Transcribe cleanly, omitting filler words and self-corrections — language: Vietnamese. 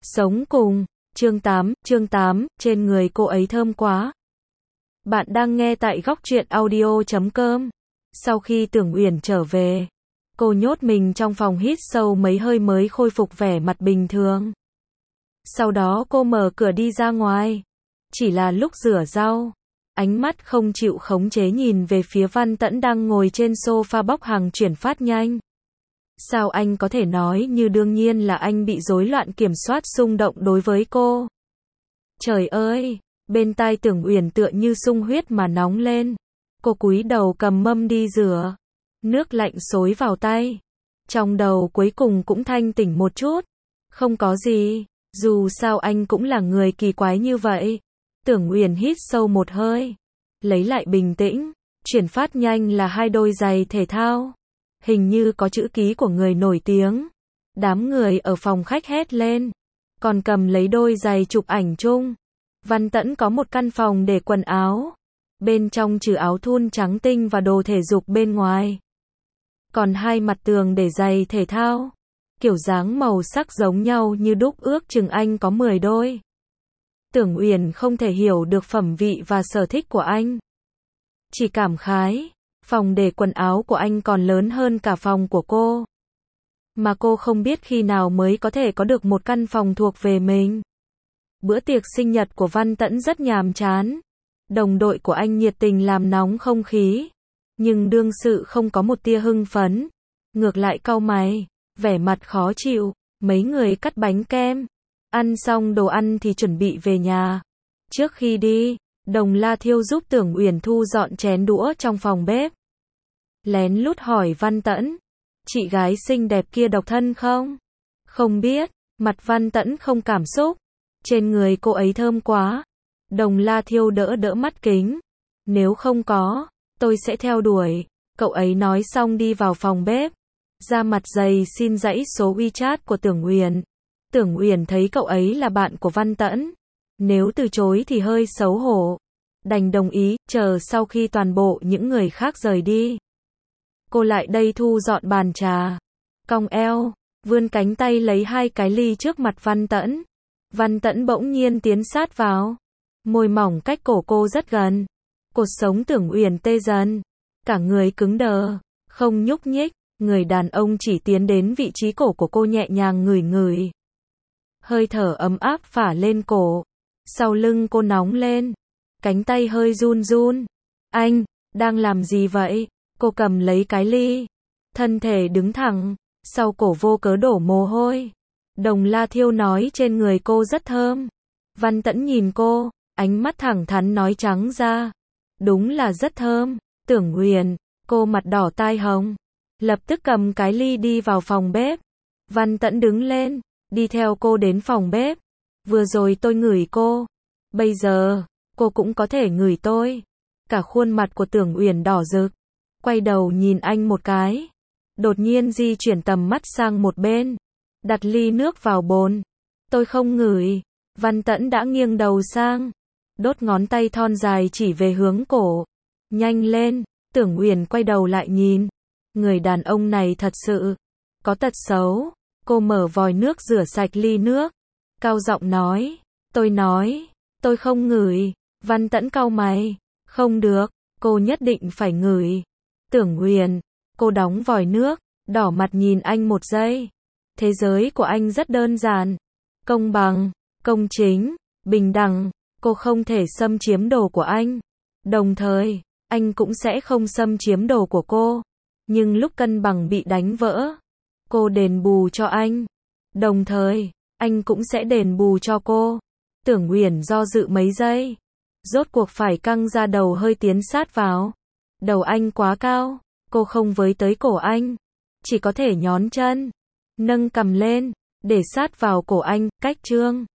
Sống cùng, chương 8, trên người cô ấy thơm quá. Bạn đang nghe tại góc truyện audio.com. Sau khi Tưởng Uyển trở về, cô nhốt mình trong phòng hít sâu mấy hơi mới khôi phục vẻ mặt bình thường. Sau đó cô mở cửa đi ra ngoài. Chỉ là lúc rửa rau, ánh mắt không chịu khống chế nhìn về phía Văn Tẫn đang ngồi trên sofa bóc hàng chuyển phát nhanh. Sao anh có thể nói như đương nhiên là anh bị rối loạn kiểm soát xung động đối với cô. Trời ơi, bên tai Tưởng Uyển tựa như sung huyết mà nóng lên. Cô cúi đầu cầm mâm đi rửa. Nước lạnh xối vào tay. Trong đầu cuối cùng cũng thanh tỉnh một chút. Không có gì, dù sao anh cũng là người kỳ quái như vậy. Tưởng Uyển hít sâu một hơi. Lấy lại bình tĩnh, chuyển phát nhanh là 2 đôi giày thể thao. Hình như có chữ ký của người nổi tiếng. Đám người ở phòng khách hét lên. Còn cầm lấy đôi giày chụp ảnh chung. Văn Tẫn có một căn phòng để quần áo. Bên trong trừ áo thun trắng tinh và đồ thể dục bên ngoài. Còn 2 mặt tường để giày thể thao. Kiểu dáng màu sắc giống nhau như đúc, ước chừng anh có 10 đôi. Tưởng Uyển không thể hiểu được phẩm vị và sở thích của anh. Chỉ cảm khái. Phòng để quần áo của anh còn lớn hơn cả phòng của cô. Mà cô không biết khi nào mới có thể có được một căn phòng thuộc về mình. Bữa tiệc sinh nhật của Văn Tẫn rất nhàm chán. Đồng đội của anh nhiệt tình làm nóng không khí. Nhưng đương sự không có một tia hưng phấn. Ngược lại cau mày, vẻ mặt khó chịu. Mấy người cắt bánh kem. Ăn xong đồ ăn thì chuẩn bị về nhà. Trước khi đi, Đồng La Thiêu giúp Tưởng Uyển thu dọn chén đũa trong phòng bếp. Lén lút hỏi Văn Tẫn, chị gái xinh đẹp kia độc thân không? Không biết, mặt Văn Tẫn không cảm xúc. Trên người cô ấy thơm quá. Đồng La Thiêu đỡ đỡ mắt kính. Nếu không có, tôi sẽ theo đuổi. Cậu ấy nói xong đi vào phòng bếp. Ra mặt dày xin dãy số WeChat của Tưởng Uyển. Tưởng Uyển thấy cậu ấy là bạn của Văn Tẫn. Nếu từ chối thì hơi xấu hổ. Đành đồng ý, chờ sau khi toàn bộ những người khác rời đi. Cô lại đây thu dọn bàn trà. Cong eo, vươn cánh tay lấy 2 cái ly trước mặt Văn Tẫn. Văn Tẫn bỗng nhiên tiến sát vào. Môi mỏng cách cổ cô rất gần. Cột sống Tưởng Uyển tê dần. Cả người cứng đờ, không nhúc nhích. Người đàn ông chỉ tiến đến vị trí cổ của cô nhẹ nhàng ngửi ngửi. Hơi thở ấm áp phả lên cổ. Sau lưng cô nóng lên. Cánh tay hơi run run. Anh, đang làm gì vậy? Cô cầm lấy cái ly. Thân thể đứng thẳng. Sau cổ vô cớ đổ mồ hôi. Đồng La Thiêu nói trên người cô rất thơm. Văn Tẫn nhìn cô. Ánh mắt thẳng thắn nói trắng ra. Đúng là rất thơm. Tưởng Uyển. Cô mặt đỏ tai hồng. Lập tức cầm cái ly đi vào phòng bếp. Văn Tẫn đứng lên. Đi theo cô đến phòng bếp. Vừa rồi tôi ngửi cô. Bây giờ, cô cũng có thể ngửi tôi. Cả khuôn mặt của Tưởng Uyển đỏ rực. Quay đầu nhìn anh một cái. Đột nhiên di chuyển tầm mắt sang một bên. Đặt ly nước vào bồn. Tôi không ngửi. Văn Tẫn đã nghiêng đầu sang. Đốt ngón tay thon dài chỉ về hướng cổ. Nhanh lên. Tưởng Uyển quay đầu lại nhìn. Người đàn ông này thật sự có tật xấu. Cô mở vòi nước rửa sạch ly nước. Cao giọng nói. Tôi không ngửi. Văn Tẫn cau mày. Không được, cô nhất định phải ngửi. Tưởng Uyển. Cô đóng vòi nước, đỏ mặt nhìn anh một giây. Thế giới của anh rất đơn giản. Công bằng, công chính, bình đẳng. Cô không thể xâm chiếm đồ của anh. Đồng thời, anh cũng sẽ không xâm chiếm đồ của cô. Nhưng lúc cân bằng bị đánh vỡ, cô đền bù cho anh. Đồng thời, anh cũng sẽ đền bù cho cô. Tưởng Uyển do dự mấy giây. Rốt cuộc phải căng ra đầu hơi tiến sát vào. Đầu anh quá cao. Cô không với tới cổ anh. Chỉ có thể nhón chân. Nâng cằm lên. Để sát vào cổ anh. Cách trương.